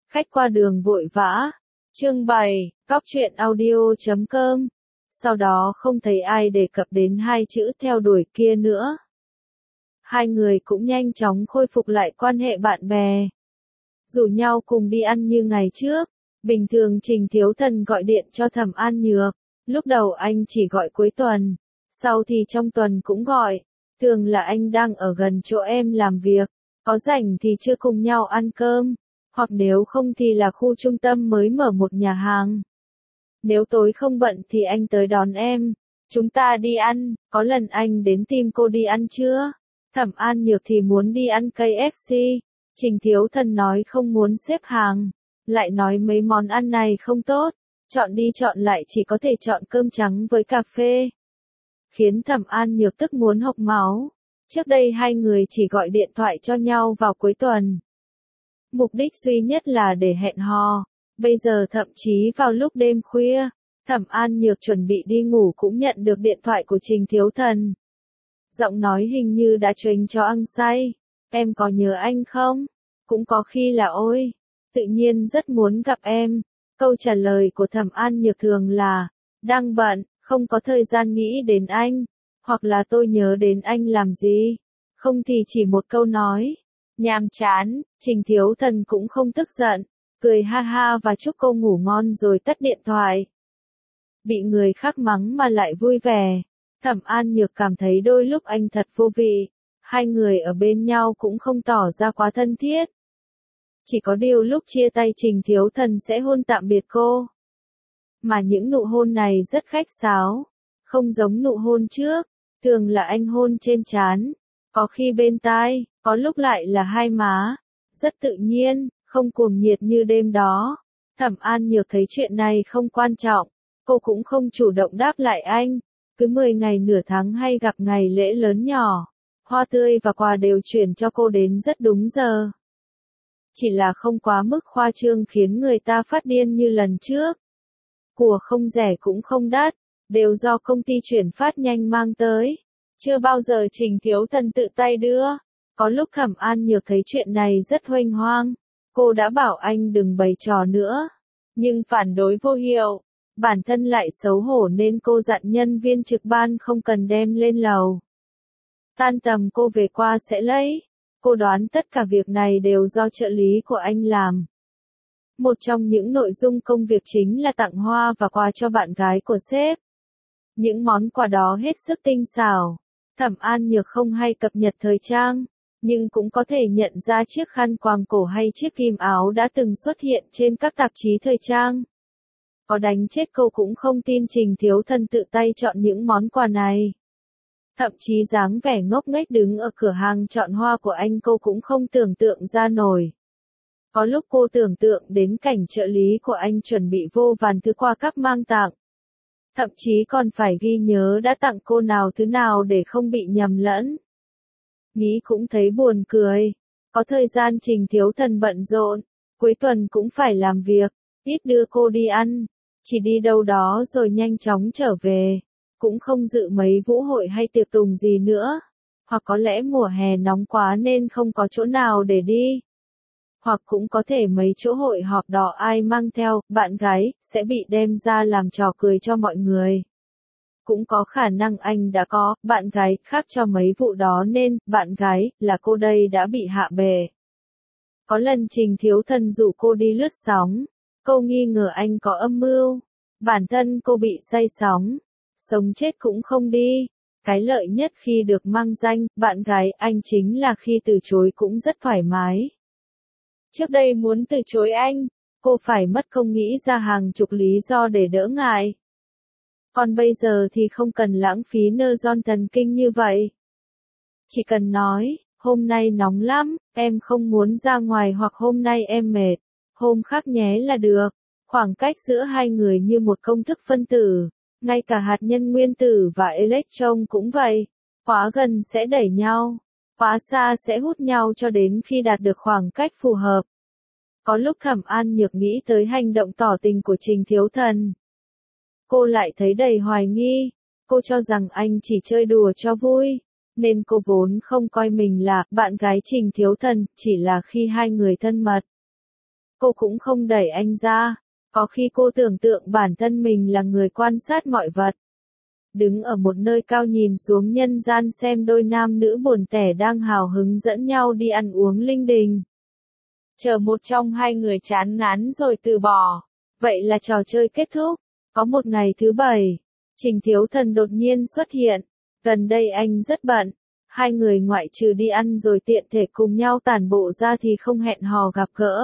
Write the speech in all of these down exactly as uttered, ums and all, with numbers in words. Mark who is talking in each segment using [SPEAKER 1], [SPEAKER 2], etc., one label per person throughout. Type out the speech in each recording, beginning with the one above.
[SPEAKER 1] Khách qua đường vội vã. Chương bảy, Góc truyện audio chấm com. Sau đó không thấy ai đề cập đến hai chữ theo đuổi kia nữa. Hai người cũng nhanh chóng khôi phục lại quan hệ bạn bè. Rủ nhau cùng đi ăn như ngày trước. Bình thường Trình Thiếu Thần gọi điện cho Thẩm An Nhược. Lúc đầu anh chỉ gọi cuối tuần. Sau thì trong tuần cũng gọi. Thường là anh đang ở gần chỗ em làm việc. Có rảnh thì chưa cùng nhau ăn cơm. Hoặc nếu không thì là khu trung tâm mới mở một nhà hàng. Nếu tối không bận thì anh tới đón em. Chúng ta đi ăn, có lần anh đến tìm cô đi ăn chưa? Thẩm An Nhược thì muốn đi ăn ca ép xê. Trình Thiếu Thần nói không muốn xếp hàng. Lại nói mấy món ăn này không tốt. Chọn đi chọn lại chỉ có thể chọn cơm trắng với cà phê. Khiến Thẩm An Nhược tức muốn hộc máu. Trước đây hai người chỉ gọi điện thoại cho nhau vào cuối tuần. Mục đích duy nhất là để hẹn hò. Bây giờ thậm chí vào lúc đêm khuya, Thẩm An Nhược chuẩn bị đi ngủ cũng nhận được điện thoại của Trình Thiếu Thần. Giọng nói hình như đã truyền cho ăn say. Em có nhớ anh không? Cũng có khi là ôi. Tự nhiên rất muốn gặp em. Câu trả lời của Thẩm An Nhược thường là, đang bận, không có thời gian nghĩ đến anh. Hoặc là tôi nhớ đến anh làm gì. Không thì chỉ một câu nói. Nhàm chán, Trình Thiếu Thần cũng không tức giận, cười ha ha và chúc cô ngủ ngon rồi tắt điện thoại. Bị người khác mắng mà lại vui vẻ, Thẩm An Nhược cảm thấy đôi lúc anh thật vô vị, hai người ở bên nhau cũng không tỏ ra quá thân thiết. Chỉ có điều lúc chia tay Trình Thiếu Thần sẽ hôn tạm biệt cô. Mà những nụ hôn này rất khách sáo, không giống nụ hôn trước, thường là anh hôn trên trán, có khi bên tai. Có lúc lại là hai má, rất tự nhiên, không cuồng nhiệt như đêm đó. Thẩm An Nhược thấy chuyện này không quan trọng, cô cũng không chủ động đáp lại anh. Cứ mười ngày nửa tháng hay gặp ngày lễ lớn nhỏ, hoa tươi và quà đều chuyển cho cô đến rất đúng giờ. Chỉ là không quá mức khoa trương khiến người ta phát điên như lần trước. Của không rẻ cũng không đắt, đều do công ty chuyển phát nhanh mang tới. Chưa bao giờ Trình Thiếu Thần tự tay đưa. Có lúc Thẩm An Nhược thấy chuyện này rất huênh hoang, cô đã bảo anh đừng bày trò nữa, nhưng phản đối vô hiệu, bản thân lại xấu hổ nên cô dặn nhân viên trực ban không cần đem lên lầu. Tan tầm cô về qua sẽ lấy, cô đoán tất cả việc này đều do trợ lý của anh làm. Một trong những nội dung công việc chính là tặng hoa và quà cho bạn gái của sếp. Những món quà đó hết sức tinh xảo, Thẩm An Nhược không hay cập nhật thời trang. Nhưng cũng có thể nhận ra chiếc khăn quàng cổ hay chiếc kim áo đã từng xuất hiện trên các tạp chí thời trang. Có đánh chết cô cũng không tin Trình Thiếu Thần tự tay chọn những món quà này. Thậm chí dáng vẻ ngốc nghếch đứng ở cửa hàng chọn hoa của anh cô cũng không tưởng tượng ra nổi. Có lúc cô tưởng tượng đến cảnh trợ lý của anh chuẩn bị vô vàn thứ quà cáp mang tặng. Thậm chí còn phải ghi nhớ đã tặng cô nào thứ nào để không bị nhầm lẫn. Nghĩ cũng thấy buồn cười. Có thời gian Trình Thiếu Thần bận rộn, cuối tuần cũng phải làm việc, ít đưa cô đi ăn, chỉ đi đâu đó rồi nhanh chóng trở về, cũng không dự mấy vũ hội hay tiệc tùng gì nữa, hoặc có lẽ mùa hè nóng quá nên không có chỗ nào để đi. Hoặc cũng có thể mấy chỗ hội họp đó ai mang theo bạn gái sẽ bị đem ra làm trò cười cho mọi người. Cũng có khả năng anh đã có bạn gái khác cho mấy vụ đó nên bạn gái là cô đây đã bị hạ bệ. Có lần Trình Thiếu Thần rủ cô đi lướt sóng, cô nghi ngờ anh có âm mưu, bản thân cô bị say sóng, sống chết cũng không đi. Cái lợi nhất khi được mang danh bạn gái anh chính là khi từ chối cũng rất thoải mái. Trước đây muốn từ chối anh, cô phải mất công nghĩ ra hàng chục lý do để đỡ ngại. Còn bây giờ thì không cần lãng phí nơ ron thần kinh như vậy. Chỉ cần nói, hôm nay nóng lắm, em không muốn ra ngoài hoặc hôm nay em mệt, hôm khác nhé là được. Khoảng cách giữa hai người như một công thức phân tử, ngay cả hạt nhân nguyên tử và electron cũng vậy. Quá gần sẽ đẩy nhau, quá xa sẽ hút nhau cho đến khi đạt được khoảng cách phù hợp. Có lúc Thẩm An Nhược nghĩ tới hành động tỏ tình của Trình Thiếu Thần. Cô lại thấy đầy hoài nghi, cô cho rằng anh chỉ chơi đùa cho vui, nên cô vốn không coi mình là bạn gái Trình Thiếu Thần, chỉ là khi hai người thân mật. cô cũng không đẩy anh ra. Có khi cô tưởng tượng bản thân mình là người quan sát mọi vật. Đứng ở một nơi cao nhìn xuống nhân gian xem đôi nam nữ buồn tẻ đang hào hứng dẫn nhau đi ăn uống linh đình. Chờ một trong hai người chán ngán rồi từ bỏ. Vậy là trò chơi kết thúc. Có một ngày thứ bảy, Trình Thiếu Thần đột nhiên xuất hiện. Gần đây anh rất bận. Hai người ngoại trừ đi ăn rồi tiện thể cùng nhau tản bộ ra thì không hẹn hò gặp gỡ.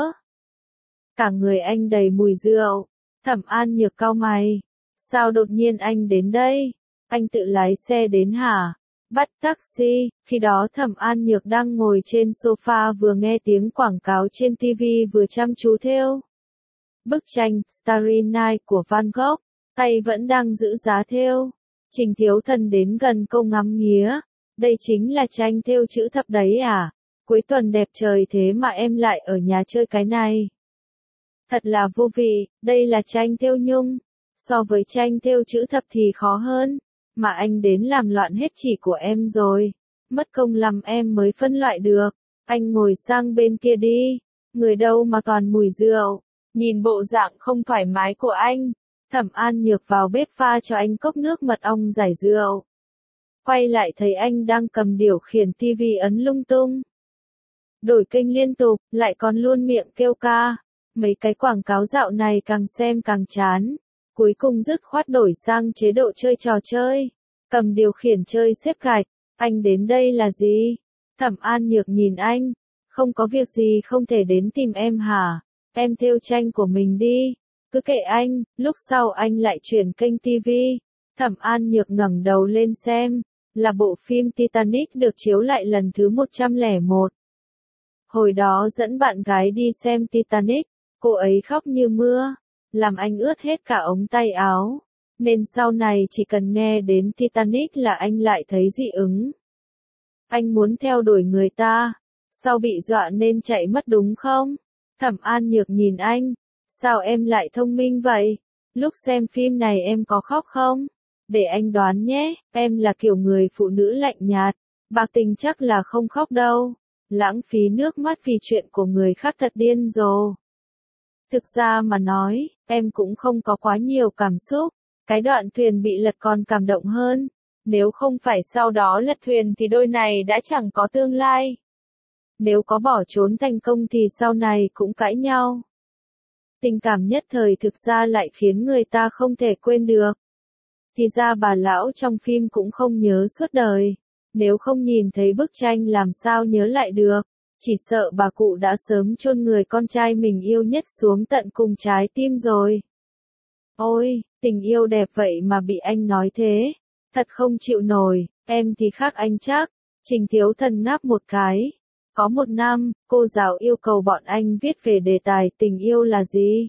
[SPEAKER 1] Cả người anh đầy mùi rượu. Thẩm An Nhược cau mày. Sao đột nhiên anh đến đây? Anh tự lái xe đến hả? Bắt taxi. Khi đó Thẩm An Nhược đang ngồi trên sofa vừa nghe tiếng quảng cáo trên ti vi vừa chăm chú thêu bức tranh Starry Night của Van Gogh. Tay vẫn đang giữ giá thêu. Trình Thiếu Thần đến gần câu ngắm nghía. Đây chính là tranh thêu chữ thập đấy à? Cuối tuần đẹp trời thế mà em lại ở nhà chơi cái này. Thật là vô vị, đây là tranh thêu nhung. So với tranh thêu chữ thập thì khó hơn. Mà anh đến làm loạn hết chỉ của em rồi. Mất công lắm em mới phân loại được. Anh ngồi sang bên kia đi. Người đâu mà toàn mùi rượu. Nhìn bộ dạng không thoải mái của anh. Thẩm An Nhược vào bếp pha cho anh cốc nước mật ong giải rượu. Quay lại thấy anh đang cầm điều khiển ti vi ấn lung tung. Đổi kênh liên tục, lại còn luôn miệng kêu ca. Mấy cái quảng cáo dạo này càng xem càng chán. Cuối cùng dứt khoát đổi sang chế độ chơi trò chơi. Cầm điều khiển chơi xếp gạch. Anh đến đây là gì? Thẩm An Nhược nhìn anh. Không có việc gì không thể đến tìm em hả? Em thêu tranh của mình đi. Cứ kệ anh, lúc sau anh lại chuyển kênh ti vi. Thẩm An Nhược ngẩng đầu lên xem. Là bộ phim Titanic được chiếu lại lần thứ một trăm lẻ một. Hồi đó dẫn bạn gái đi xem Titanic. Cô ấy khóc như mưa. Làm anh ướt hết cả ống tay áo. Nên sau này chỉ cần nghe đến Titanic là anh lại thấy dị ứng. Anh muốn theo đuổi người ta. Sao bị dọa nên chạy mất đúng không? Thẩm An Nhược nhìn anh. Sao em lại thông minh vậy? Lúc xem phim này em có khóc không? Để anh đoán nhé, em là kiểu người phụ nữ lạnh nhạt. Bạc tình chắc là không khóc đâu. Lãng phí nước mắt vì chuyện của người khác thật điên rồ. Thực ra mà nói, em cũng không có quá nhiều cảm xúc. Cái đoạn thuyền bị lật còn cảm động hơn. Nếu không phải sau đó lật thuyền thì đôi này đã chẳng có tương lai. Nếu có bỏ trốn thành công thì sau này cũng cãi nhau. Tình cảm nhất thời thực ra lại khiến người ta không thể quên được. Thì ra bà lão trong phim cũng không nhớ suốt đời. Nếu không nhìn thấy bức tranh làm sao nhớ lại được. Chỉ sợ bà cụ đã sớm chôn người con trai mình yêu nhất xuống tận cùng trái tim rồi. Ôi, tình yêu đẹp vậy mà bị anh nói thế. Thật không chịu nổi, em thì khác anh chắc. Trình Thiếu Thần ngáp một cái. Có một năm, cô giáo yêu cầu bọn anh viết về đề tài tình yêu là gì.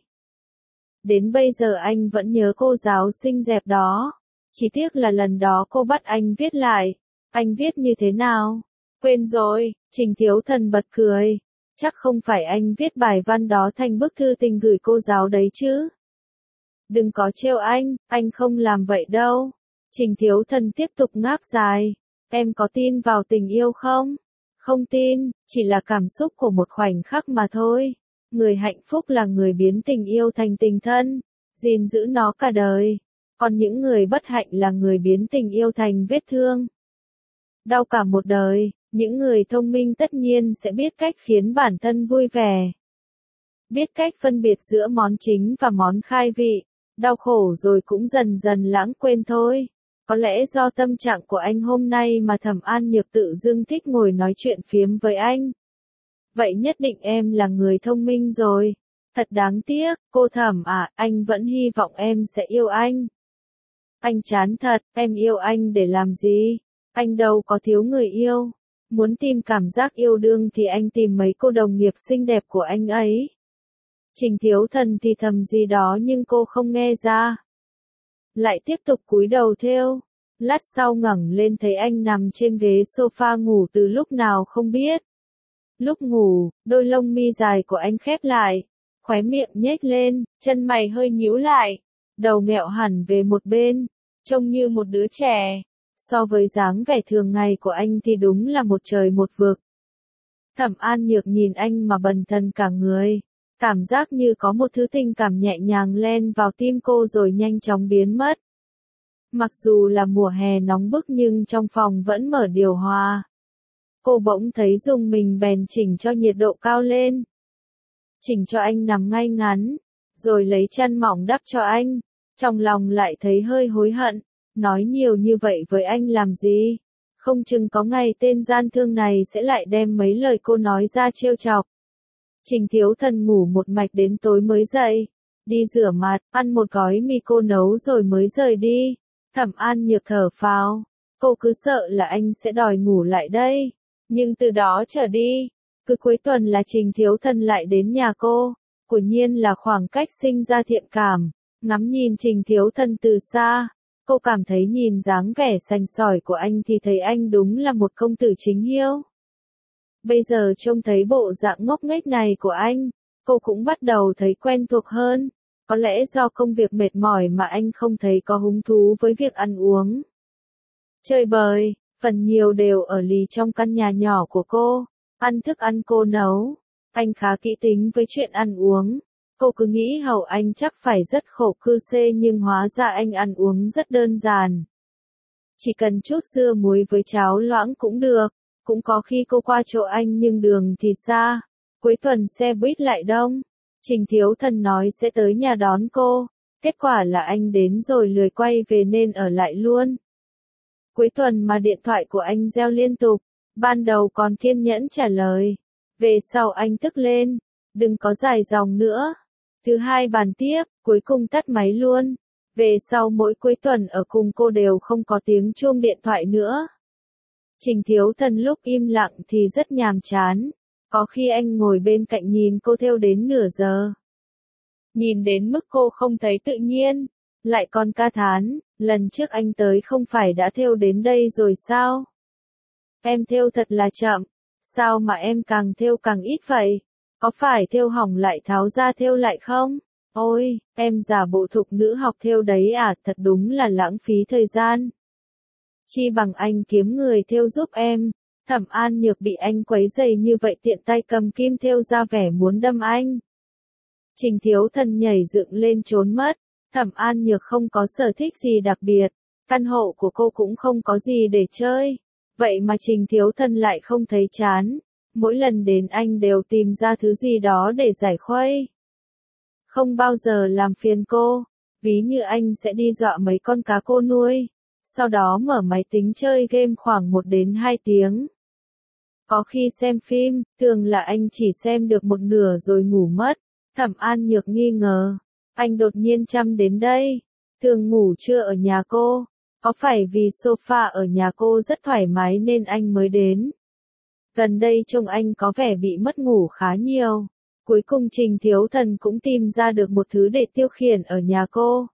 [SPEAKER 1] Đến bây giờ anh vẫn nhớ cô giáo xinh đẹp đó. Chỉ tiếc là lần đó cô bắt anh viết lại. Anh viết như thế nào? Quên rồi, Trình Thiếu Thần bật cười. Chắc không phải anh viết bài văn đó thành bức thư tình gửi cô giáo đấy chứ. Đừng có trêu anh, anh không làm vậy đâu. Trình Thiếu Thần tiếp tục ngáp dài. Em có tin vào tình yêu không? Không tin, chỉ là cảm xúc của một khoảnh khắc mà thôi. Người hạnh phúc là người biến tình yêu thành tình thân, gìn giữ nó cả đời. Còn những người bất hạnh là người biến tình yêu thành vết thương. Đau cả một đời, những người thông minh tất nhiên sẽ biết cách khiến bản thân vui vẻ. Biết cách phân biệt giữa món chính và món khai vị. Đau khổ rồi cũng dần dần lãng quên thôi. Có lẽ do tâm trạng của anh hôm nay mà Thẩm An Nhược tự dưng thích ngồi nói chuyện phiếm với anh. Vậy nhất định em là người thông minh rồi. Thật đáng tiếc, cô Thẩm à, anh vẫn hy vọng em sẽ yêu anh. Anh chán thật, em yêu anh để làm gì? Anh đâu có thiếu người yêu. Muốn tìm cảm giác yêu đương thì anh tìm mấy cô đồng nghiệp xinh đẹp của anh ấy. Trình Thiếu Thần thì thầm gì đó nhưng cô không nghe ra. Lại tiếp tục cúi đầu thêu. Lát sau ngẩng lên thấy anh nằm trên ghế sofa ngủ từ lúc nào không biết. Lúc ngủ, đôi lông mi dài của anh khép lại. Khóe miệng nhếch lên, chân mày hơi nhíu lại. Đầu mẹo hẳn về một bên. Trông như một đứa trẻ. So với dáng vẻ thường ngày của anh thì đúng là một trời một vực. Thẩm An Nhược nhìn anh mà bần thần cả người. Cảm giác như có một thứ tình cảm nhẹ nhàng len vào tim cô rồi nhanh chóng biến mất. Mặc dù là mùa hè nóng bức nhưng trong phòng vẫn mở điều hòa. Cô bỗng thấy rùng mình bèn chỉnh cho nhiệt độ cao lên. Chỉnh cho anh nằm ngay ngắn, rồi lấy chăn mỏng đắp cho anh. Trong lòng lại thấy hơi hối hận, nói nhiều như vậy với anh làm gì? Không chừng có ngày tên gian thương này sẽ lại đem mấy lời cô nói ra trêu chọc. Trình Thiếu Thần ngủ một mạch đến tối mới dậy, đi rửa mặt, ăn một gói mì cô nấu rồi mới rời đi. Thẩm An Nhược thở phào, cô cứ sợ là anh sẽ đòi ngủ lại đây. Nhưng từ đó trở đi, cứ cuối tuần là Trình Thiếu Thần lại đến nhà cô, quả nhiên là khoảng cách sinh ra thiện cảm. Ngắm nhìn Trình Thiếu Thần từ xa, cô cảm thấy nhìn dáng vẻ sành sỏi của anh thì thấy anh đúng là một công tử chính hiếu. Bây giờ trông thấy bộ dạng ngốc nghếch này của anh, cô cũng bắt đầu thấy quen thuộc hơn. Có lẽ do công việc mệt mỏi mà anh không thấy có hứng thú với việc ăn uống. Chơi bời, phần nhiều đều ở lì trong căn nhà nhỏ của cô, ăn thức ăn cô nấu. Anh khá kỹ tính với chuyện ăn uống. Cô cứ nghĩ hầu anh chắc phải rất khổ cư xê nhưng hóa ra anh ăn uống rất đơn giản. Chỉ cần chút dưa muối với cháo loãng cũng được. Cũng có khi cô qua chỗ anh nhưng đường thì xa. Cuối tuần xe buýt lại đông. Trình Thiếu Thần nói sẽ tới nhà đón cô. Kết quả là anh đến rồi lười quay về nên ở lại luôn. Cuối tuần mà điện thoại của anh reo liên tục. Ban đầu còn kiên nhẫn trả lời. Về sau anh tức lên. Đừng có dài dòng nữa. Thứ hai bàn tiếp, cuối cùng tắt máy luôn. Về sau mỗi cuối tuần ở cùng cô đều không có tiếng chuông điện thoại nữa. Trình Thiếu Thần lúc im lặng thì rất nhàm chán. Có khi anh ngồi bên cạnh nhìn cô thêu đến nửa giờ. Nhìn đến mức cô không thấy tự nhiên. Lại còn ca thán, lần trước anh tới không phải đã thêu đến đây rồi sao? Em thêu thật là chậm. Sao mà em càng thêu càng ít vậy? Có phải thêu hỏng lại tháo ra thêu lại không? Ôi, em giả bộ thục nữ học thêu đấy à, thật đúng là lãng phí thời gian. Chi bằng anh kiếm người thêu giúp em. Thẩm An Nhược bị anh quấy rầy như vậy tiện tay cầm kim thêu ra vẻ muốn đâm anh. Trình Thiếu Thần nhảy dựng lên trốn mất. Thẩm An Nhược không có sở thích gì đặc biệt. Căn hộ của cô cũng không có gì để chơi. Vậy mà Trình Thiếu Thần lại không thấy chán. Mỗi lần đến anh đều tìm ra thứ gì đó để giải khuây. Không bao giờ làm phiền cô. Ví như anh sẽ đi dọa mấy con cá cô nuôi. Sau đó mở máy tính chơi game khoảng một đến hai tiếng. Có khi xem phim, thường là anh chỉ xem được một nửa rồi ngủ mất. Thẩm An Nhược nghi ngờ. Anh đột nhiên chăm đến đây. Thường ngủ trưa ở nhà cô. Có phải vì sofa ở nhà cô rất thoải mái nên anh mới đến? Gần đây trông anh có vẻ bị mất ngủ khá nhiều. Cuối cùng Trình Thiếu Thần cũng tìm ra được một thứ để tiêu khiển ở nhà cô.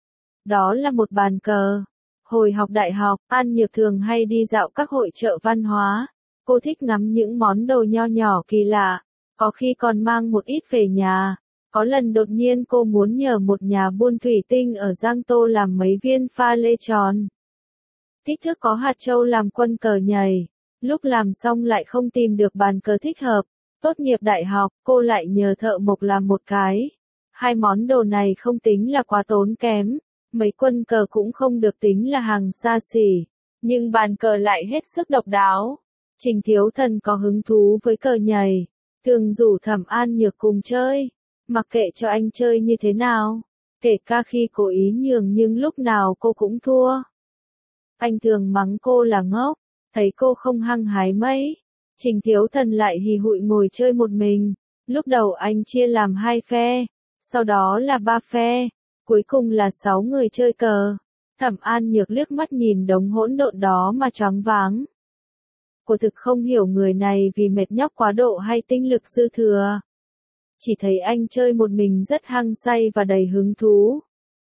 [SPEAKER 1] Đó là một bàn cờ. Hồi học đại học, An Nhược thường hay đi dạo các hội chợ văn hóa. Cô thích ngắm những món đồ nho nhỏ kỳ lạ. Có khi còn mang một ít về nhà. Có lần đột nhiên cô muốn nhờ một nhà buôn thủy tinh ở Giang Tô làm mấy viên pha lê tròn. Kích thước có hạt châu làm quân cờ nhảy. Lúc làm xong lại không tìm được bàn cờ thích hợp. Tốt nghiệp đại học, cô lại nhờ thợ mộc làm một cái. Hai món đồ này không tính là quá tốn kém. Mấy quân cờ cũng không được tính là hàng xa xỉ. Nhưng bàn cờ lại hết sức độc đáo. Trình Thiếu Thần có hứng thú với cờ nhảy. Thường rủ Thẩm An Nhược cùng chơi. Mặc kệ cho anh chơi như thế nào. Kể cả khi cố ý nhường nhưng lúc nào cô cũng thua. Anh thường mắng cô là ngốc. Thấy cô không hăng hái mấy. Trình Thiếu Thần lại hì hụi ngồi chơi một mình. Lúc đầu anh chia làm hai phe. Sau đó là ba phe. Cuối cùng là sáu người chơi cờ. Thẩm An Nhược liếc mắt nhìn đống hỗn độn đó mà choáng váng. Cô thực không hiểu người này vì mệt nhọc quá độ hay tinh lực dư thừa. Chỉ thấy anh chơi một mình rất hăng say và đầy hứng thú.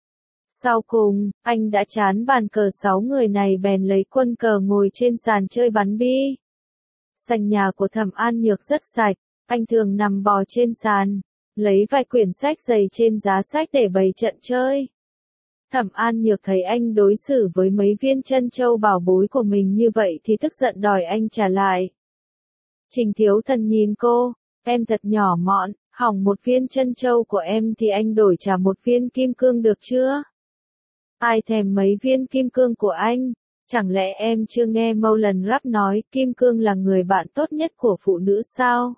[SPEAKER 1] Sau cùng, anh đã chán bàn cờ sáu người này bèn lấy quân cờ ngồi trên sàn chơi bắn bi. Sảnh nhà của Thẩm An Nhược rất sạch, anh thường nằm bò trên sàn, lấy vài quyển sách dày trên giá sách để bày trận chơi. Thẩm An Nhược thấy anh đối xử với mấy viên trân châu bảo bối của mình như vậy thì tức giận đòi anh trả lại. Trình Thiếu Thần nhìn cô, em thật nhỏ mọn, Hỏng một viên trân châu của em thì anh đổi trả một viên kim cương được chưa? Ai thèm mấy viên kim cương của anh? Chẳng lẽ em chưa nghe Moulin Rap nói kim cương là người bạn tốt nhất của phụ nữ sao?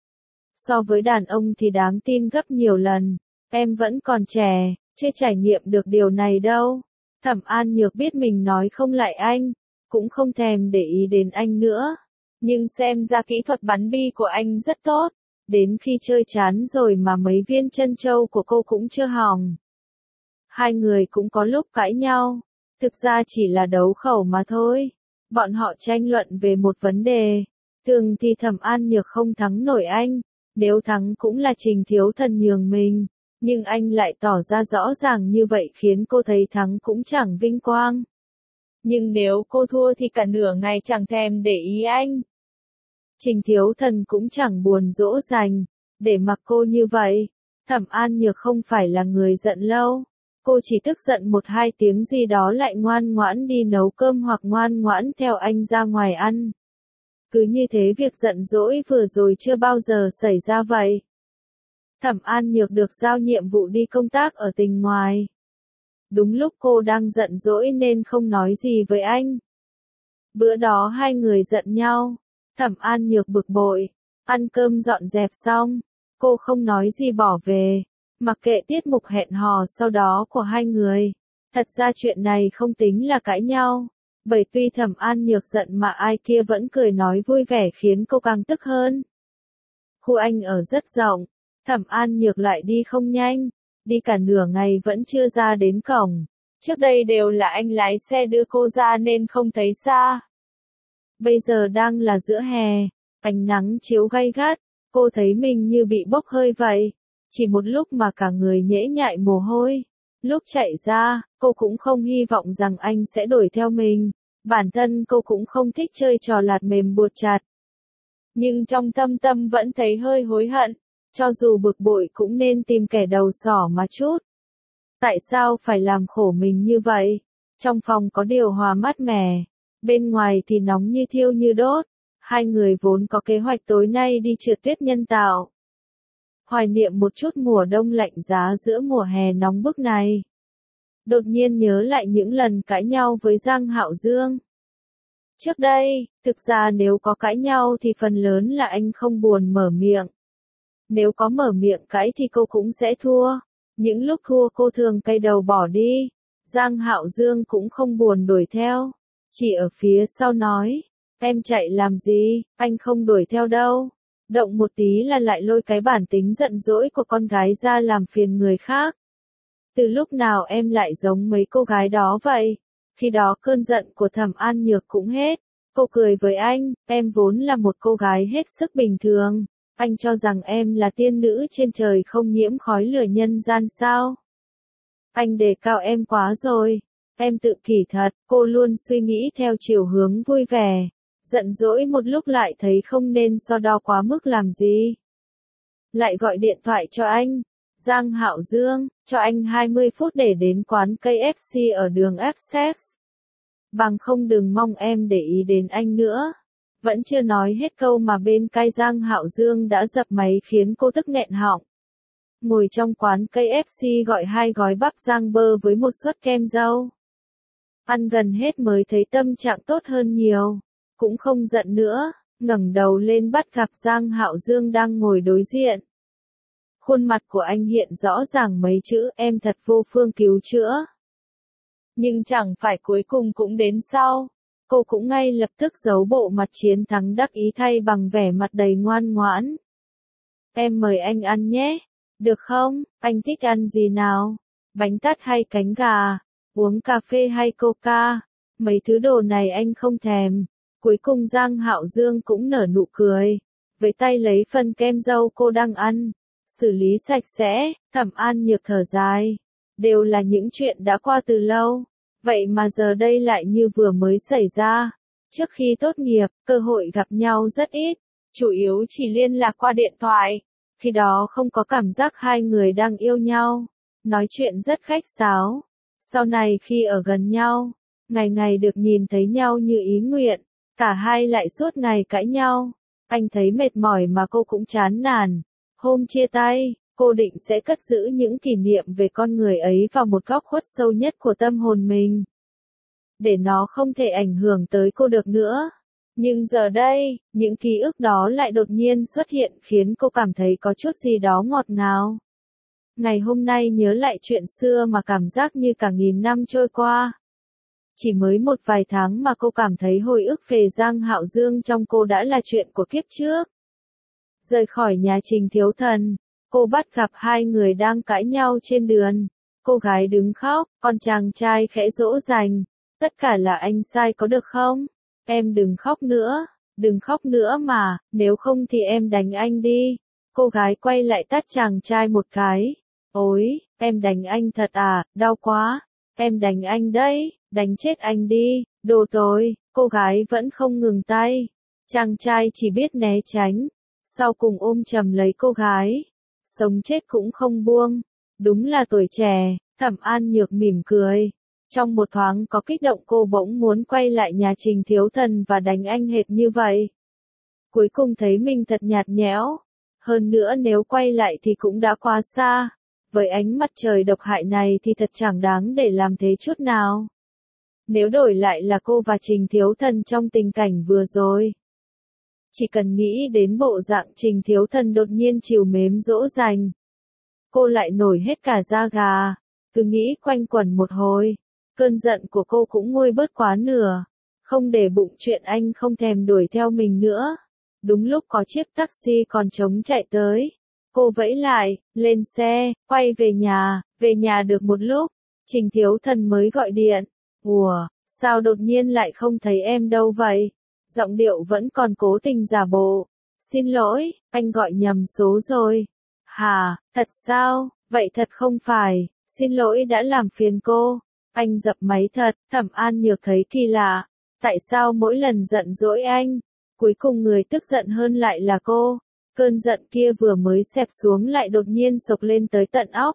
[SPEAKER 1] So với đàn ông thì đáng tin gấp nhiều lần. Em vẫn còn trẻ, chưa trải nghiệm được điều này đâu. Thẩm An Nhược biết mình nói không lại anh, cũng không thèm để ý đến anh nữa. Nhưng xem ra kỹ thuật bắn bi của anh rất tốt. Đến khi chơi chán rồi mà mấy viên trân châu của cô cũng chưa hỏng. Hai người cũng có lúc cãi nhau. Thực ra chỉ là đấu khẩu mà thôi. Bọn họ tranh luận về một vấn đề. Thường thì Thẩm An Nhược không thắng nổi anh. Nếu thắng cũng là Trình Thiếu Thần nhường mình. Nhưng anh lại tỏ ra rõ ràng như vậy khiến cô thấy thắng cũng chẳng vinh quang. Nhưng nếu cô thua thì cả nửa ngày chẳng thèm để ý anh. Trình Thiếu Thần cũng chẳng buồn dỗ dành, để mặc cô như vậy. Thẩm An Nhược không phải là người giận lâu. Cô chỉ tức giận một hai tiếng gì đó lại ngoan ngoãn đi nấu cơm hoặc ngoan ngoãn theo anh ra ngoài ăn. Cứ như thế việc giận dỗi vừa rồi chưa bao giờ xảy ra vậy. Thẩm An Nhược được giao nhiệm vụ đi công tác ở tỉnh ngoài. Đúng lúc cô đang giận dỗi nên không nói gì với anh. Bữa đó hai người giận nhau. Thẩm An Nhược bực bội. Ăn cơm dọn dẹp xong, cô không nói gì bỏ về. Mặc kệ tiết mục hẹn hò sau đó của hai người. Thật ra chuyện này không tính là cãi nhau. Bởi tuy Thẩm An Nhược giận mà ai kia vẫn cười nói vui vẻ khiến cô càng tức hơn. Khu anh ở rất rộng. Thẩm An Nhược lại đi không nhanh. Đi cả nửa ngày vẫn chưa ra đến cổng. Trước đây đều là anh lái xe đưa cô ra nên không thấy xa. Bây giờ đang là giữa hè. Ánh nắng chiếu gay gắt. Cô thấy mình như bị bốc hơi vậy. Chỉ một lúc mà cả người nhễ nhại mồ hôi. Lúc chạy ra, cô cũng không hy vọng rằng anh sẽ đuổi theo mình. Bản thân cô cũng không thích chơi trò lạt mềm buộc chặt. Nhưng trong tâm tâm vẫn thấy hơi hối hận. Cho dù bực bội cũng nên tìm kẻ đầu sỏ mà chút. Tại sao phải làm khổ mình như vậy? Trong phòng có điều hòa mát mẻ. Bên ngoài thì nóng như thiêu như đốt. Hai người vốn có kế hoạch tối nay đi trượt tuyết nhân tạo. Hoài niệm một chút mùa đông lạnh giá giữa mùa hè nóng bức này. Đột nhiên nhớ lại những lần cãi nhau với Giang Hạo Dương. Trước đây, thực ra nếu có cãi nhau thì phần lớn là anh không buồn mở miệng. Nếu có mở miệng cãi thì cô cũng sẽ thua. Những lúc thua cô thường cay đầu bỏ đi. Giang Hạo Dương cũng không buồn đuổi theo. Chỉ ở phía sau nói. Em chạy làm gì, anh không đuổi theo đâu. Động một tí là lại lôi cái bản tính giận dỗi của con gái ra làm phiền người khác. Từ lúc nào em lại giống mấy cô gái đó vậy? Khi đó cơn giận của Thẩm An Nhược cũng hết. Cô cười với anh, em vốn là một cô gái hết sức bình thường. Anh cho rằng em là tiên nữ trên trời không nhiễm khói lửa nhân gian sao? Anh đề cao em quá rồi. Em tự kỷ thật, cô luôn suy nghĩ theo chiều hướng vui vẻ. Giận dỗi một lúc lại thấy không nên so đo quá mức làm gì. Lại gọi điện thoại cho anh. Giang Hạo Dương, cho anh hai mươi phút để đến quán cây ép xê ở đường Essex. Bằng không đừng mong em để ý đến anh nữa. Vẫn chưa nói hết câu mà bên cai Giang Hạo Dương đã dập máy khiến cô tức nghẹn họng. Ngồi trong quán cây ép xê gọi hai gói bắp rang bơ với một suất kem dâu. Ăn gần hết mới thấy tâm trạng tốt hơn nhiều. Cũng không giận nữa, ngẩng đầu lên bắt gặp Giang Hạo Dương đang ngồi đối diện. Khuôn mặt của anh hiện rõ ràng mấy chữ em thật vô phương cứu chữa. Nhưng chẳng phải cuối cùng cũng đến sau. Cô cũng ngay lập tức giấu bộ mặt chiến thắng đắc ý thay bằng vẻ mặt đầy ngoan ngoãn. Em mời anh ăn nhé. Được không, anh thích ăn gì nào? Bánh tét hay cánh gà? Uống cà phê hay coca? Mấy thứ đồ này anh không thèm. Cuối cùng Giang Hạo Dương cũng nở nụ cười. Với tay lấy phần kem dâu cô đang ăn. Xử lý sạch sẽ, Thẩm An Nhược thở dài. Đều là những chuyện đã qua từ lâu. Vậy mà giờ đây lại như vừa mới xảy ra. Trước khi tốt nghiệp, cơ hội gặp nhau rất ít. Chủ yếu chỉ liên lạc qua điện thoại. Khi đó không có cảm giác hai người đang yêu nhau. Nói chuyện rất khách sáo. Sau này khi ở gần nhau, ngày ngày được nhìn thấy nhau như ý nguyện. Cả hai lại suốt ngày cãi nhau. Anh thấy mệt mỏi mà cô cũng chán nản. Hôm chia tay, cô định sẽ cất giữ những kỷ niệm về con người ấy vào một góc khuất sâu nhất của tâm hồn mình. Để nó không thể ảnh hưởng tới cô được nữa. Nhưng giờ đây, những ký ức đó lại đột nhiên xuất hiện khiến cô cảm thấy có chút gì đó ngọt ngào. Ngày hôm nay nhớ lại chuyện xưa mà cảm giác như cả nghìn năm trôi qua. Chỉ mới một vài tháng mà cô cảm thấy hồi ức về Giang Hạo Dương trong cô đã là chuyện của kiếp trước. Rời khỏi nhà Trình Thiếu Thần, cô bắt gặp hai người đang cãi nhau trên đường. Cô gái đứng khóc, còn chàng trai khẽ dỗ dành. Tất cả là anh sai có được không? Em đừng khóc nữa, đừng khóc nữa mà, nếu không thì em đánh anh đi. Cô gái quay lại tát chàng trai một cái. Ôi, em đánh anh thật à, đau quá. Em đánh anh đấy, đánh chết anh đi, đồ tồi. Cô gái vẫn không ngừng tay. Chàng trai chỉ biết né tránh. Sau cùng ôm chầm lấy cô gái. Sống chết cũng không buông. Đúng là tuổi trẻ, Thẩm An Nhược mỉm cười. Trong một thoáng có kích động cô bỗng muốn quay lại nhà Trình Thiếu Thần và đánh anh hệt như vậy. Cuối cùng thấy mình thật nhạt nhẽo. Hơn nữa nếu quay lại thì cũng đã quá xa. Với ánh mặt trời độc hại này thì thật chẳng đáng để làm thế chút nào. Nếu đổi lại là cô và Trình Thiếu Thần trong tình cảnh vừa rồi. Chỉ cần nghĩ đến bộ dạng Trình Thiếu Thần đột nhiên chiều mến dỗ dành. Cô lại nổi hết cả da gà. Cứ nghĩ quanh quẩn một hồi. Cơn giận của cô cũng nguôi bớt quá nửa. Không để bụng chuyện anh không thèm đuổi theo mình nữa. Đúng lúc có chiếc taxi còn trống chạy tới. Cô vẫy lại, lên xe, quay về nhà. Về nhà được một lúc, Trình Thiếu Thần mới gọi điện. Ủa, sao đột nhiên lại không thấy em đâu vậy? Giọng điệu vẫn còn cố tình giả bộ. Xin lỗi, anh gọi nhầm số rồi. Hà, thật sao? Vậy thật không phải. Xin lỗi đã làm phiền cô. Anh dập máy thật, Thẩm An Nhược thấy kỳ lạ. Tại sao mỗi lần giận dỗi anh, cuối cùng người tức giận hơn lại là cô? Cơn giận kia vừa mới xẹp xuống lại đột nhiên sộc lên tới tận óc.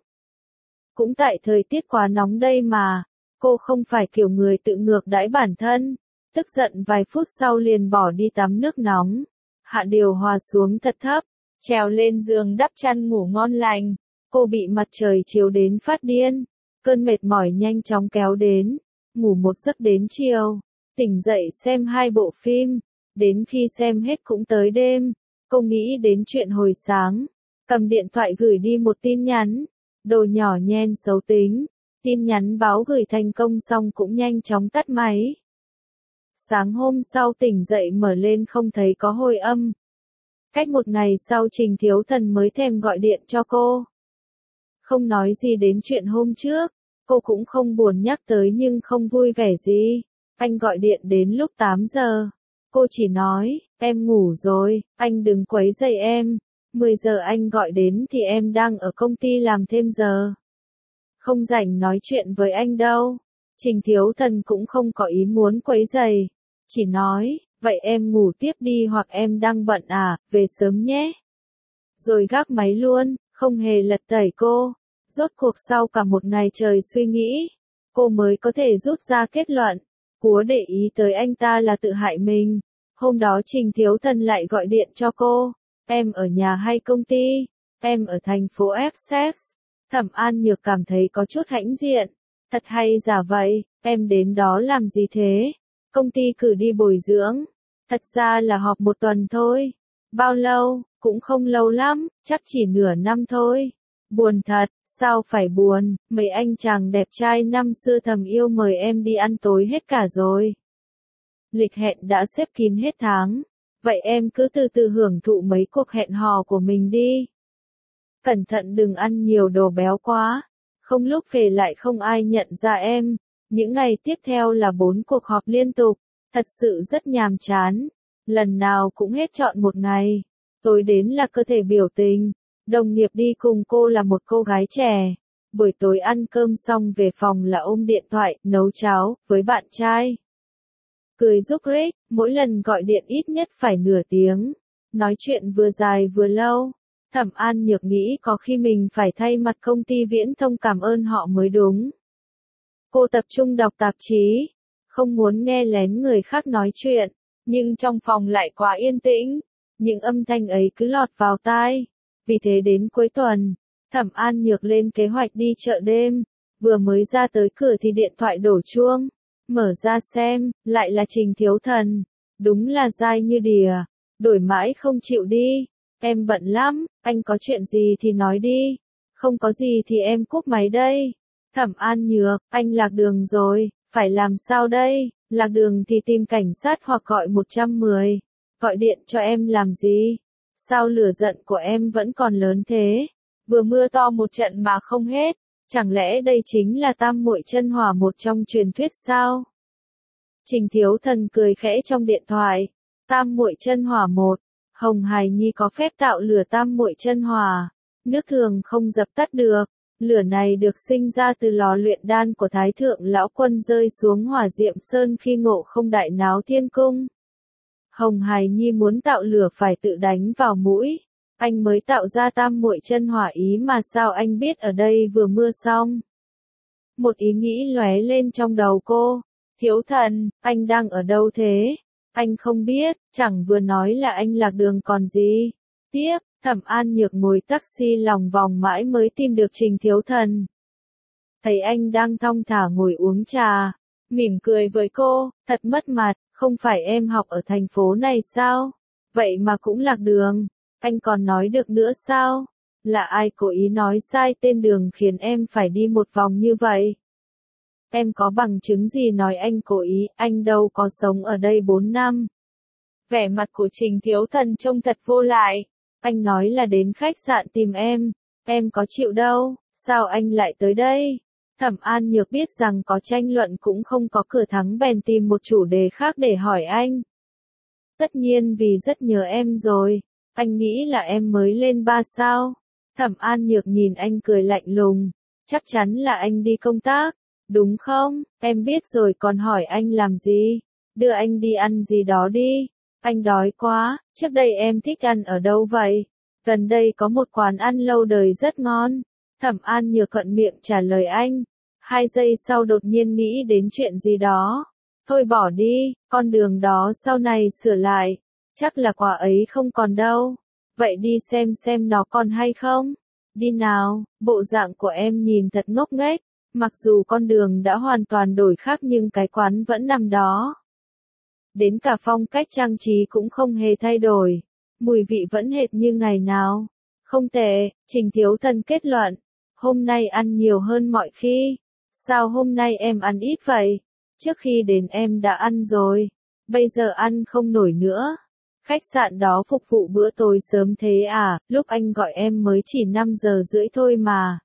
[SPEAKER 1] Cũng tại thời tiết quá nóng đây mà, cô không phải kiểu người tự ngược đãi bản thân. Tức giận vài phút sau liền bỏ đi tắm nước nóng. Hạ điều hòa xuống thật thấp, trèo lên giường đắp chăn ngủ ngon lành. Cô bị mặt trời chiếu đến phát điên. Cơn mệt mỏi nhanh chóng kéo đến, ngủ một giấc đến chiều, tỉnh dậy xem hai bộ phim, đến khi xem hết cũng tới đêm, cô nghĩ đến chuyện hồi sáng, cầm điện thoại gửi đi một tin nhắn, đồ nhỏ nhen xấu tính, tin nhắn báo gửi thành công xong cũng nhanh chóng tắt máy. Sáng hôm sau tỉnh dậy mở lên không thấy có hồi âm. Cách một ngày sau Trình Thiếu Thần mới thèm gọi điện cho cô. Không nói gì đến chuyện hôm trước, cô cũng không buồn nhắc tới nhưng không vui vẻ gì. Anh gọi điện đến lúc tám giờ. Cô chỉ nói, em ngủ rồi, anh đừng quấy rầy em. mười giờ anh gọi đến thì em đang ở công ty làm thêm giờ. Không rảnh nói chuyện với anh đâu. Trình Thiếu Thần cũng không có ý muốn quấy rầy. Chỉ nói, vậy em ngủ tiếp đi hoặc em đang bận à, về sớm nhé. Rồi gác máy luôn, không hề lật tẩy cô. Rốt cuộc sau cả một ngày trời suy nghĩ, cô mới có thể rút ra kết luận. Cúa để ý tới anh ta là tự hại mình. Hôm đó Trình Thiếu Thần lại gọi điện cho cô. Em ở nhà hay công ty? Em ở thành phố Essex. Thẩm An Nhược cảm thấy có chút hãnh diện. Thật hay giả vậy, em đến đó làm gì thế? Công ty cử đi bồi dưỡng. Thật ra là họp một tuần thôi. Bao lâu? Cũng không lâu lắm, chắc chỉ nửa năm thôi. Buồn thật, sao phải buồn, mấy anh chàng đẹp trai năm xưa thầm yêu mời em đi ăn tối hết cả rồi. Lịch hẹn đã xếp kín hết tháng, vậy em cứ từ từ hưởng thụ mấy cuộc hẹn hò của mình đi. Cẩn thận đừng ăn nhiều đồ béo quá, không lúc về lại không ai nhận ra em. Những ngày tiếp theo là bốn cuộc họp liên tục, thật sự rất nhàm chán, lần nào cũng hết trọn một ngày. Tối đến là cơ thể biểu tình. Đồng nghiệp đi cùng cô là một cô gái trẻ. Buổi tối ăn cơm xong về phòng là ôm điện thoại, nấu cháo, với bạn trai. Cười rúc rích, mỗi lần gọi điện ít nhất phải nửa tiếng. Nói chuyện vừa dài vừa lâu. Thẩm An Nhược nghĩ có khi mình phải thay mặt công ty viễn thông cảm ơn họ mới đúng. Cô tập trung đọc tạp chí. Không muốn nghe lén người khác nói chuyện. Nhưng trong phòng lại quá yên tĩnh. Những âm thanh ấy cứ lọt vào tai. Vì thế đến cuối tuần, Thẩm An Nhược lên kế hoạch đi chợ đêm, vừa mới ra tới cửa thì điện thoại đổ chuông, mở ra xem, lại là Trình Thiếu Thần, đúng là dai như đìa, đổi mãi không chịu đi, em bận lắm, anh có chuyện gì thì nói đi, không có gì thì em cúp máy đây. Thẩm An Nhược, anh lạc đường rồi, phải làm sao đây, lạc đường thì tìm cảnh sát hoặc gọi một một không, gọi điện cho em làm gì, sao lửa giận của em vẫn còn lớn thế, vừa mưa to một trận mà không hết, chẳng lẽ đây chính là tam muội chân hỏa một trong truyền thuyết sao? Trình Thiếu Thần cười khẽ trong điện thoại, tam muội chân hỏa một, Hồng Hải Nhi có phép tạo lửa tam muội chân hỏa, nước thường không dập tắt được. Lửa này được sinh ra từ lò luyện đan của Thái Thượng Lão Quân rơi xuống Hỏa Diệm Sơn khi Ngộ Không đại náo thiên cung. Hồng Hải Nhi muốn tạo lửa phải tự đánh vào mũi, anh mới tạo ra tam muội chân hỏa ý mà sao anh biết ở đây vừa mưa xong. Một ý nghĩ lóe lên trong đầu cô, Thiếu Thần, anh đang ở đâu thế? Anh không biết, chẳng vừa nói là anh lạc đường còn gì. Tiếp, Thẩm An Nhược ngồi taxi lòng vòng mãi mới tìm được Trình Thiếu Thần. Thấy anh đang thong thả ngồi uống trà, mỉm cười với cô, thật mất mặt, không phải em học ở thành phố này sao? Vậy mà cũng lạc đường, anh còn nói được nữa sao? Là ai cố ý nói sai tên đường khiến em phải đi một vòng như vậy? Em có bằng chứng gì nói anh cố ý, anh đâu có sống ở đây bốn năm. Vẻ mặt của Trình Thiếu Thần trông thật vô lại. Anh nói là đến khách sạn tìm em, em có chịu đâu, sao anh lại tới đây? Thẩm An Nhược biết rằng có tranh luận cũng không có cửa thắng bèn tìm một chủ đề khác để hỏi anh. Tất nhiên vì rất nhớ em rồi, anh nghĩ là em mới lên ba sao. Thẩm An Nhược nhìn anh cười lạnh lùng, chắc chắn là anh đi công tác, đúng không? Em biết rồi còn hỏi anh làm gì, đưa anh đi ăn gì đó đi. Anh đói quá, trước đây em thích ăn ở đâu vậy? Gần đây có một quán ăn lâu đời rất ngon. Thẩm An Nhược cận miệng trả lời anh. Hai giây sau đột nhiên nghĩ đến chuyện gì đó. Thôi bỏ đi, con đường đó sau này sửa lại. Chắc là quả ấy không còn đâu. Vậy đi xem xem nó còn hay không? Đi nào, bộ dạng của em nhìn thật ngốc nghếch. Mặc dù con đường đã hoàn toàn đổi khác nhưng cái quán vẫn nằm đó. Đến cả phong cách trang trí cũng không hề thay đổi, mùi vị vẫn hệt như ngày nào. Không tệ, Trình Thiếu Thần kết luận, hôm nay ăn nhiều hơn mọi khi. Sao hôm nay em ăn ít vậy? Trước khi đến em đã ăn rồi, bây giờ ăn không nổi nữa. Khách sạn đó phục vụ bữa tối sớm thế à, lúc anh gọi em mới chỉ năm giờ rưỡi thôi mà.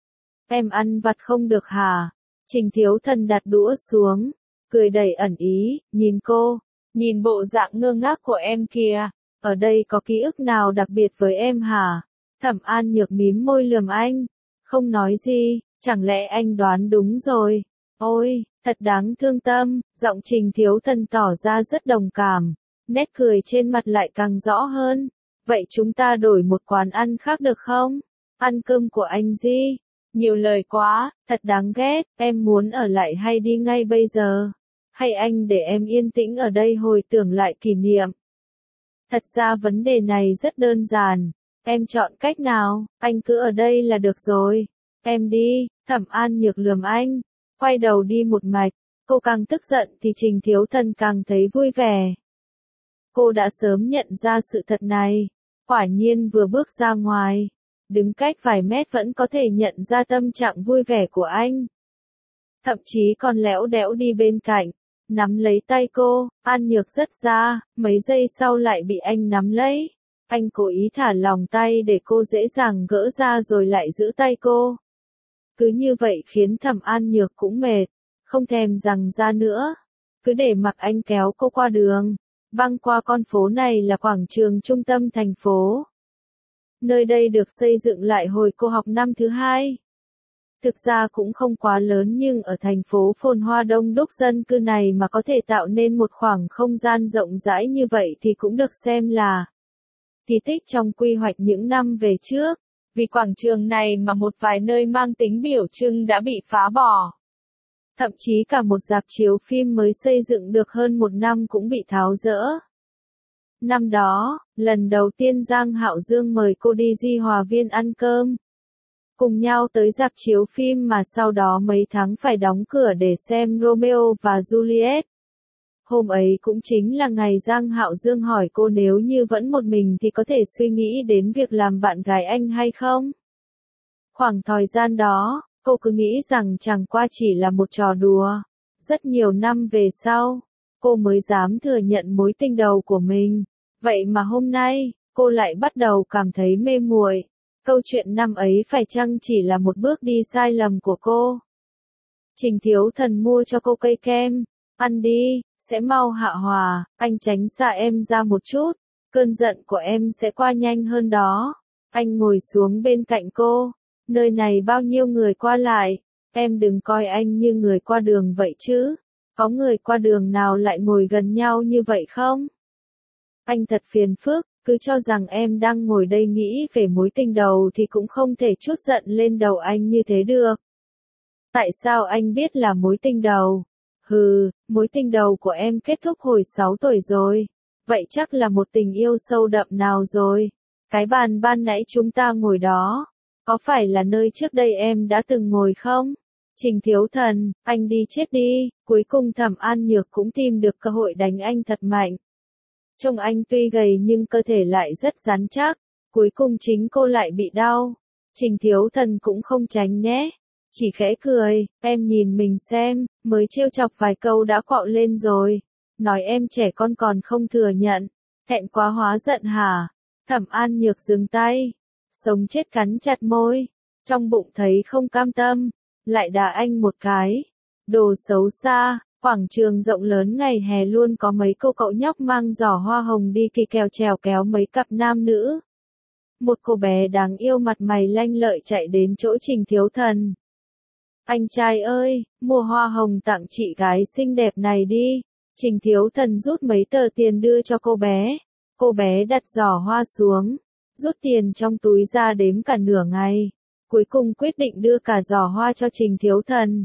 [SPEAKER 1] Em ăn vặt không được hả? Trình Thiếu Thần đặt đũa xuống, cười đầy ẩn ý, nhìn cô, nhìn bộ dạng ngơ ngác của em kìa, ở đây có ký ức nào đặc biệt với em hả? Thẩm An Nhược mím môi lườm anh, không nói gì, chẳng lẽ anh đoán đúng rồi? Ôi, thật đáng thương tâm, giọng Trình Thiếu Thần tỏ ra rất đồng cảm, nét cười trên mặt lại càng rõ hơn. Vậy chúng ta đổi một quán ăn khác được không? Ăn cơm của anh gì? Nhiều lời quá, thật đáng ghét, em muốn ở lại hay đi ngay bây giờ? Hay anh để em yên tĩnh ở đây hồi tưởng lại kỷ niệm? Thật ra vấn đề này rất đơn giản, em chọn cách nào, anh cứ ở đây là được rồi. Em đi, Thẩm An Nhược lườm anh, quay đầu đi một mạch, cô càng tức giận thì Trình Thiếu Thần càng thấy vui vẻ. Cô đã sớm nhận ra sự thật này, quả nhiên vừa bước ra ngoài, đứng cách vài mét vẫn có thể nhận ra tâm trạng vui vẻ của anh. Thậm chí còn lẽo đẽo đi bên cạnh, nắm lấy tay cô, An Nhược rất ra, mấy giây sau lại bị anh nắm lấy. Anh cố ý thả lỏng tay để cô dễ dàng gỡ ra rồi lại giữ tay cô. Cứ như vậy khiến Thẩm An Nhược cũng mệt, không thèm giằng ra nữa. Cứ để mặc anh kéo cô qua đường, băng qua con phố này là quảng trường trung tâm thành phố. Nơi đây được xây dựng lại hồi cô học năm thứ hai. Thực ra cũng không quá lớn nhưng ở thành phố phồn hoa đông đúc dân cư này mà có thể tạo nên một khoảng không gian rộng rãi như vậy thì cũng được xem là kỳ tích trong quy hoạch những năm về trước. Vì quảng trường này mà một vài nơi mang tính biểu trưng đã bị phá bỏ. Thậm chí cả một rạp chiếu phim mới xây dựng được hơn một năm cũng bị tháo dỡ. Năm đó, lần đầu tiên Giang Hạo Dương mời cô đi Di Hòa Viên ăn cơm. Cùng nhau tới rạp chiếu phim mà sau đó mấy tháng phải đóng cửa để xem Romeo và Juliet. Hôm ấy cũng chính là ngày Giang Hạo Dương hỏi cô nếu như vẫn một mình thì có thể suy nghĩ đến việc làm bạn gái anh hay không. Khoảng thời gian đó, cô cứ nghĩ rằng chẳng qua chỉ là một trò đùa. Rất nhiều năm về sau, cô mới dám thừa nhận mối tình đầu của mình. Vậy mà hôm nay, cô lại bắt đầu cảm thấy mê muội. Câu chuyện năm ấy phải chăng chỉ là một bước đi sai lầm của cô? Trình Thiếu Thần mua cho cô cây kem. Ăn đi, sẽ mau hạ hòa, anh tránh xa em ra một chút. Cơn giận của em sẽ qua nhanh hơn đó. Anh ngồi xuống bên cạnh cô. Nơi này bao nhiêu người qua lại. Em đừng coi anh như người qua đường vậy chứ. Có người qua đường nào lại ngồi gần nhau như vậy không? Anh thật phiền phức, cứ cho rằng em đang ngồi đây nghĩ về mối tình đầu thì cũng không thể trút giận lên đầu anh như thế được. Tại sao anh biết là mối tình đầu? Hừ, mối tình đầu của em kết thúc hồi sáu tuổi rồi. Vậy chắc là một tình yêu sâu đậm nào rồi. Cái bàn ban nãy chúng ta ngồi đó, có phải là nơi trước đây em đã từng ngồi không? Trình Thiếu Thần, anh đi chết đi. Cuối cùng Thẩm An Nhược cũng tìm được cơ hội đánh anh thật mạnh. Trông anh tuy gầy nhưng cơ thể lại rất rắn chắc. Cuối cùng chính cô lại bị đau. Trình Thiếu Thần cũng không tránh né. Chỉ khẽ cười, em nhìn mình xem, mới trêu chọc vài câu đã quạo lên rồi. Nói em trẻ con còn không thừa nhận. Hẹn quá hóa giận hả? Thẩm An Nhược dừng tay. Sống chết cắn chặt môi. Trong bụng thấy không cam tâm. Lại đá anh một cái. Đồ xấu xa. Quảng trường rộng lớn ngày hè luôn có mấy cô cậu nhóc mang giỏ hoa hồng đi kỳ kèo trèo kéo mấy cặp nam nữ. Một cô bé đáng yêu mặt mày lanh lợi chạy đến chỗ Trình Thiếu Thần. Anh trai ơi, mua hoa hồng tặng chị gái xinh đẹp này đi. Trình Thiếu Thần rút mấy tờ tiền đưa cho cô bé. Cô bé đặt giỏ hoa xuống, rút tiền trong túi ra đếm cả nửa ngày. Cuối cùng quyết định đưa cả giỏ hoa cho Trình Thiếu Thần.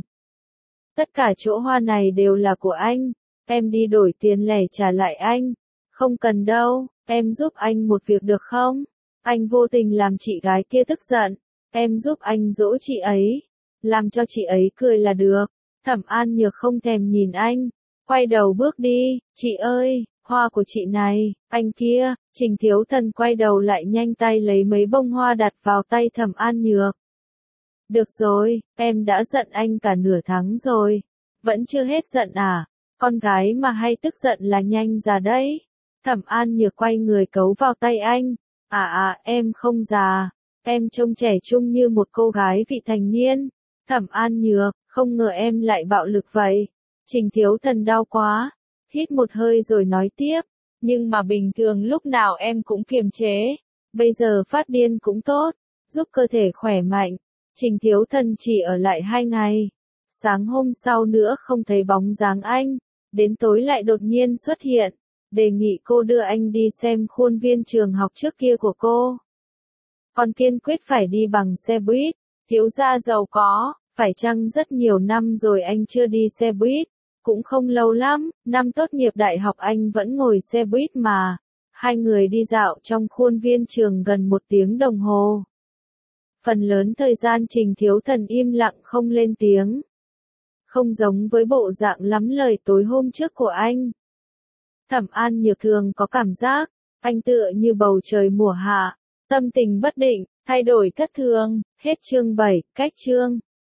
[SPEAKER 1] Tất cả chỗ hoa này đều là của anh. Em đi đổi tiền lẻ trả lại anh. Không cần đâu, em giúp anh một việc được không? Anh vô tình làm chị gái kia tức giận. Em giúp anh dỗ chị ấy. Làm cho chị ấy cười là được. Thẩm An Nhược không thèm nhìn anh. Quay đầu bước đi. Chị ơi, hoa của chị này, anh kia. Trình Thiếu Thần quay đầu lại nhanh tay lấy mấy bông hoa đặt vào tay Thẩm An Nhược. Được rồi, em đã giận anh cả nửa tháng rồi. Vẫn chưa hết giận à? Con gái mà hay tức giận là nhanh già đấy. Thẩm An Nhược quay người cấu vào tay anh. À à, em không già. Em trông trẻ trung như một cô gái vị thành niên. Thẩm An Nhược, không ngờ em lại bạo lực vậy. Trình Thiếu Thần đau quá. Hít một hơi rồi nói tiếp. Nhưng mà bình thường lúc nào em cũng kiềm chế. Bây giờ phát điên cũng tốt. Giúp cơ thể khỏe mạnh. Trình Thiếu Thần chỉ ở lại hai ngày. Sáng hôm sau nữa không thấy bóng dáng anh. Đến tối lại đột nhiên xuất hiện. Đề nghị cô đưa anh đi xem khuôn viên trường học trước kia của cô. Còn kiên quyết phải đi bằng xe buýt. Thiếu gia giàu có, phải chăng rất nhiều năm rồi anh chưa đi xe buýt? Cũng không lâu lắm, năm tốt nghiệp đại học anh vẫn ngồi xe buýt mà. Hai người đi dạo trong khuôn viên trường gần một tiếng đồng hồ. Phần lớn thời gian Trình Thiếu Thần im lặng không lên tiếng. Không giống với bộ dạng lắm lời tối hôm trước của anh. Thẩm An Nhược thường có cảm giác, anh tựa như bầu trời mùa hạ, tâm tình bất định, thay đổi thất thường. Hết chương bảy, cách chương.